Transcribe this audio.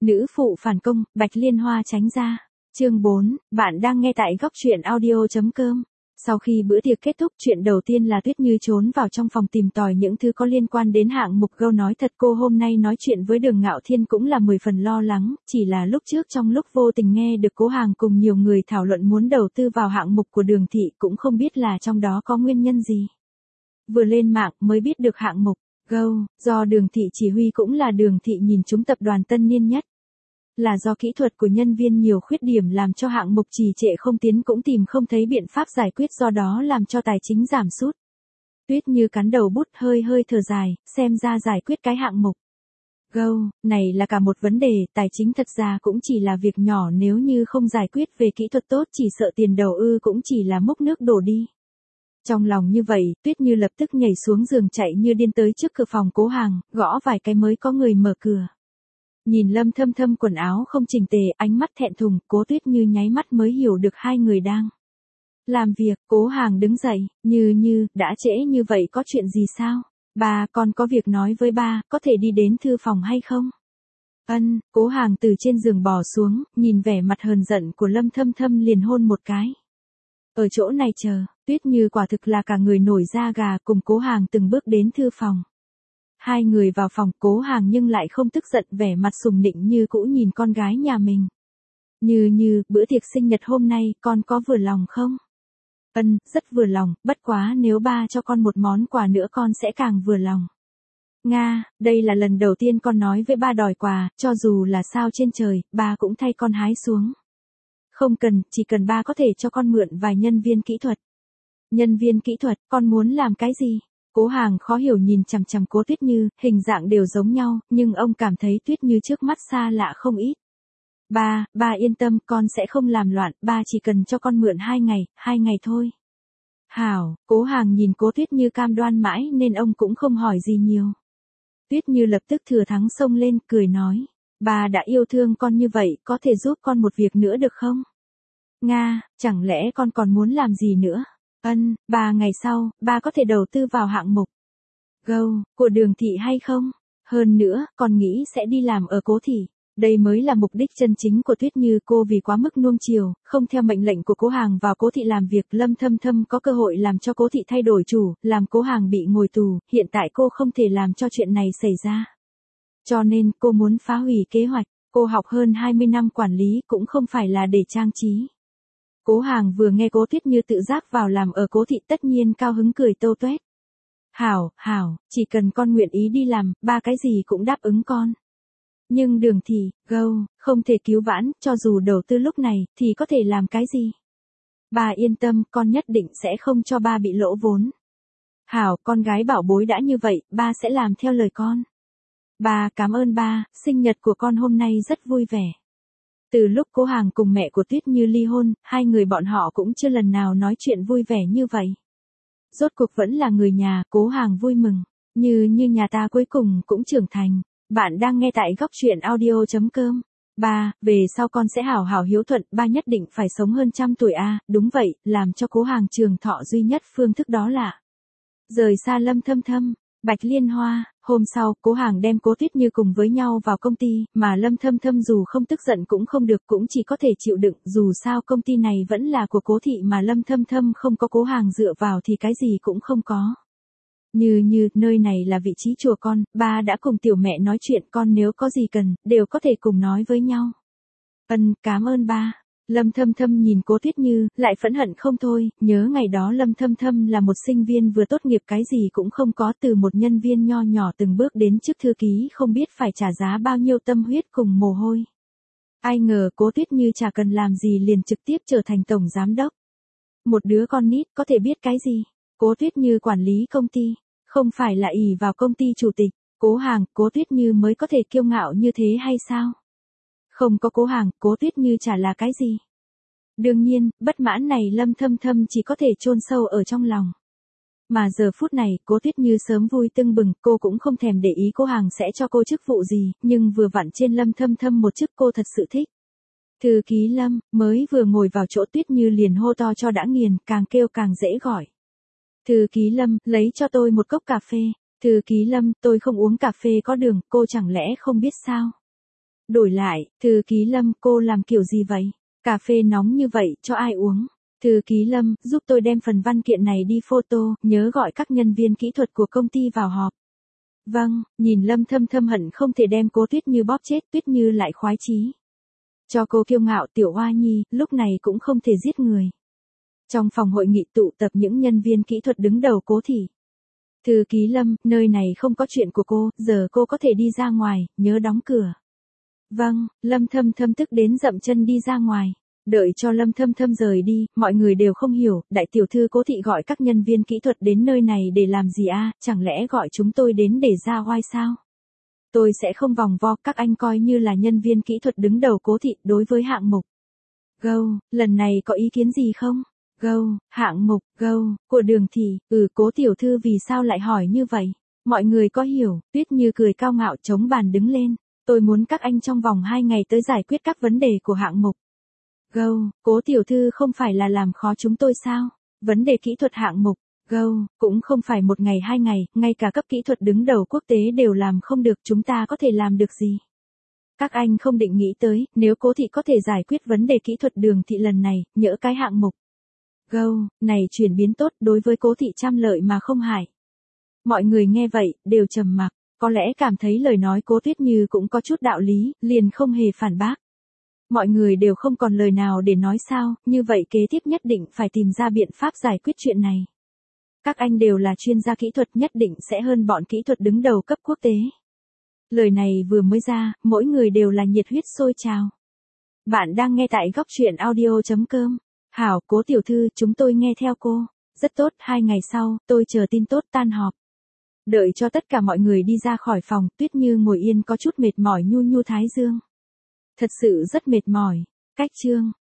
Nữ phụ phản công, Bạch Liên Hoa tránh ra. Chương 4, bạn đang nghe tại góc truyện audio.com. Sau khi bữa tiệc kết thúc, chuyện đầu tiên là Tuyết Như trốn vào trong phòng tìm tòi những thứ có liên quan đến hạng mục Go. Nói thật cô hôm nay nói chuyện với Đường Ngạo Thiên cũng là 10 phần lo lắng, chỉ là lúc trước trong lúc vô tình nghe được Cố Hàng cùng nhiều người thảo luận muốn đầu tư vào hạng mục của Đường Thị cũng không biết là trong đó có nguyên nhân gì. Vừa lên mạng mới biết được hạng mục Go, do Đường Thị chỉ huy cũng là Đường Thị nhìn trúng tập đoàn Tân Niên Nhất. Là do kỹ thuật của nhân viên nhiều khuyết điểm làm cho hạng mục trì trệ không tiến cũng tìm không thấy biện pháp giải quyết, do đó làm cho tài chính giảm sút. Tuyết Như cắn đầu bút hơi thở dài, xem ra giải quyết cái hạng mục Go này là cả một vấn đề, tài chính thật ra cũng chỉ là việc nhỏ, nếu như không giải quyết về kỹ thuật tốt chỉ sợ tiền đầu ư cũng chỉ là múc nước đổ đi. Trong lòng như vậy, Tuyết Như lập tức nhảy xuống giường chạy như điên tới trước cửa phòng Cố Hàng, gõ vài cái mới có người mở cửa. Nhìn Lâm Thâm Thâm quần áo không chỉnh tề, ánh mắt thẹn thùng, Cố Tuyết Như nháy mắt mới hiểu được hai người đang làm việc. Cố Hàng đứng dậy, Như, đã trễ như vậy có chuyện gì sao? Ba, con có việc nói với ba, có thể đi đến thư phòng hay không? Ân, Cố Hàng từ trên giường bò xuống, nhìn vẻ mặt hờn giận của Lâm Thâm Thâm liền hôn một cái. Ở chỗ này chờ, Tuyết Như quả thực là cả người nổi da gà, cùng Cố Hàng từng bước đến thư phòng. Hai người vào phòng, Cố Hàng nhưng lại không tức giận, vẻ mặt sùng nịnh như cũ nhìn con gái nhà mình. Như, bữa tiệc sinh nhật hôm nay, con có vừa lòng không? Ân, rất vừa lòng, bất quá nếu ba cho con một món quà nữa con sẽ càng vừa lòng. Nga, đây là lần đầu tiên con nói với ba đòi quà, cho dù là sao trên trời, ba cũng thay con hái xuống. Không cần, chỉ cần ba có thể cho con mượn vài nhân viên kỹ thuật. Nhân viên kỹ thuật, con muốn làm cái gì? Cố Hàng khó hiểu nhìn chằm chằm Cố Tuyết Như, hình dạng đều giống nhau, nhưng ông cảm thấy Tuyết Như trước mắt xa lạ không ít. Ba yên tâm, con sẽ không làm loạn, ba chỉ cần cho con mượn 2 ngày thôi. Hảo, Cố Hàng nhìn Cố Tuyết Như cam đoan mãi nên ông cũng không hỏi gì nhiều. Tuyết Như lập tức thừa thắng xông lên, cười nói, ba đã yêu thương con như vậy, có thể giúp con một việc nữa được không? Nga, chẳng lẽ con còn muốn làm gì nữa? Ân, 3 ngày sau, ba có thể đầu tư vào hạng mục Go của Đường Thị hay không? Hơn nữa, con nghĩ sẽ đi làm ở Cố Thị. Đây mới là mục đích chân chính của Tuyết Như, cô vì quá mức nuông chiều, không theo mệnh lệnh của Cố Hàng vào Cố Thị làm việc. Lâm Thâm Thâm có cơ hội làm cho Cố Thị thay đổi chủ, làm Cố Hàng bị ngồi tù, hiện tại cô không thể làm cho chuyện này xảy ra. Cho nên cô muốn phá hủy kế hoạch, cô học hơn 20 năm quản lý cũng không phải là để trang trí. Cố Hàng vừa nghe Cố Tuyết Như tự giác vào làm ở Cố Thị tất nhiên cao hứng cười tâu tuét. Hảo, chỉ cần con nguyện ý đi làm, ba cái gì cũng đáp ứng con. Nhưng Đường Thị, Go, không thể cứu vãn, cho dù đầu tư lúc này, thì có thể làm cái gì? Ba yên tâm, con nhất định sẽ không cho ba bị lỗ vốn. Hảo, con gái bảo bối đã như vậy, ba sẽ làm theo lời con. Ba, cảm ơn ba, sinh nhật của con hôm nay rất vui vẻ. Từ lúc Cố Hàng cùng mẹ của Tuyết Như ly hôn, hai người bọn họ cũng chưa lần nào nói chuyện vui vẻ như vậy. Rốt cuộc vẫn là người nhà, Cố Hàng vui mừng. Như nhà ta cuối cùng cũng trưởng thành. Bạn đang nghe tại góc truyện audio.com. Ba, về sau con sẽ hảo hảo hiếu thuận, ba nhất định phải sống hơn 100 tuổi a. Đúng vậy, làm cho Cố Hàng trường thọ duy nhất phương thức đó là rời xa Lâm Thâm Thâm. Bạch Liên Hoa, hôm sau, Cố Hàng đem Cố Tuyết Như cùng với nhau vào công ty, mà Lâm Thâm Thâm dù không tức giận cũng không được, cũng chỉ có thể chịu đựng, dù sao công ty này vẫn là của Cố Thị mà Lâm Thâm Thâm không có Cố Hàng dựa vào thì cái gì cũng không có. Như, nơi này là vị trí chùa con, ba đã cùng tiểu mẹ nói chuyện, con nếu có gì cần, đều có thể cùng nói với nhau. Ân, cảm ơn ba. Lâm Thâm Thâm nhìn Cố Tuyết Như, lại phẫn hận không thôi, nhớ ngày đó Lâm Thâm Thâm là một sinh viên vừa tốt nghiệp cái gì cũng không có, từ một nhân viên nho nhỏ từng bước đến chức thư ký không biết phải trả giá bao nhiêu tâm huyết cùng mồ hôi. Ai ngờ Cố Tuyết Như chả cần làm gì liền trực tiếp trở thành tổng giám đốc. Một đứa con nít có thể biết cái gì? Cố Tuyết Như quản lý công ty, không phải là ỷ vào công ty chủ tịch, Cố Hàng, Cố Tuyết Như mới có thể kiêu ngạo như thế hay sao? Không có Cố Hàng, Cố Tuyết Như chả là cái gì. Đương nhiên, bất mãn này Lâm Thâm Thâm chỉ có thể chôn sâu ở trong lòng. Mà giờ phút này, Cố Tuyết Như sớm vui tưng bừng, cô cũng không thèm để ý Cố Hàng sẽ cho cô chức vụ gì, nhưng vừa vặn trên Lâm Thâm Thâm một chức cô thật sự thích. Thư ký Lâm, mới vừa ngồi vào chỗ Tuyết Như liền hô to cho đã nghiền, càng kêu càng dễ gọi. Thư ký Lâm, lấy cho tôi một cốc cà phê. Thư ký Lâm, tôi không uống cà phê có đường, cô chẳng lẽ không biết sao? Đổi lại, thư ký Lâm, cô làm kiểu gì vậy? Cà phê nóng như vậy, cho ai uống? Thư ký Lâm, giúp tôi đem phần văn kiện này đi photo, nhớ gọi các nhân viên kỹ thuật của công ty vào họp. Vâng, nhìn Lâm Thâm Thâm hận không thể đem Cố Tuyết Như bóp chết, Tuyết Như lại khoái chí. Cho cô kiêu ngạo tiểu oa nhi, lúc này cũng không thể giết người. Trong phòng hội nghị tụ tập những nhân viên kỹ thuật đứng đầu Cố thị. Thư ký Lâm, nơi này không có chuyện của cô, giờ cô có thể đi ra ngoài, nhớ đóng cửa. Vâng, Lâm Thâm Thâm tức đến dậm chân đi ra ngoài. Đợi cho Lâm Thâm Thâm rời đi, mọi người đều không hiểu, đại tiểu thư Cố thị gọi các nhân viên kỹ thuật đến nơi này để làm gì a? Chẳng lẽ gọi chúng tôi đến để ra oai sao? Tôi sẽ không vòng vo, các anh coi như là nhân viên kỹ thuật đứng đầu Cố thị đối với hạng mục. Gâu, lần này có ý kiến gì không? Gâu, hạng mục, gâu, của Đường Thị, Cố tiểu thư vì sao lại hỏi như vậy? Mọi người có hiểu, Tuyết Như cười cao ngạo chống bàn đứng lên. Tôi muốn các anh trong vòng 2 ngày tới giải quyết các vấn đề của hạng mục. Gâu, Cố tiểu thư không phải là làm khó chúng tôi sao? Vấn đề kỹ thuật hạng mục. Gâu, cũng không phải 1 ngày 2 ngày, ngay cả cấp kỹ thuật đứng đầu quốc tế đều làm không được, chúng ta có thể làm được gì? Các anh không định nghĩ tới, nếu Cố thị có thể giải quyết vấn đề kỹ thuật Đường Thị lần này, nhỡ cái hạng mục. Gâu, này chuyển biến tốt đối với Cố thị trăm lợi mà không hại. Mọi người nghe vậy, đều trầm mặc, có lẽ cảm thấy lời nói Cố Tuyết Như cũng có chút đạo lý, liền không hề phản bác. Mọi người đều không còn lời nào để nói sao, như vậy kế tiếp nhất định phải tìm ra biện pháp giải quyết chuyện này. Các anh đều là chuyên gia kỹ thuật, nhất định sẽ hơn bọn kỹ thuật đứng đầu cấp quốc tế. Lời này vừa mới ra, mỗi người đều là nhiệt huyết sôi trào. Bạn đang nghe tại góc truyện audio.com. Hảo, Cố tiểu thư, chúng tôi nghe theo cô. Rất tốt, 2 ngày sau, tôi chờ tin tốt tan họp. Đợi cho tất cả mọi người đi ra khỏi phòng, Tuyết Như ngồi yên có chút mệt mỏi nhu nhu thái dương. Thật sự rất mệt mỏi. Cách chương.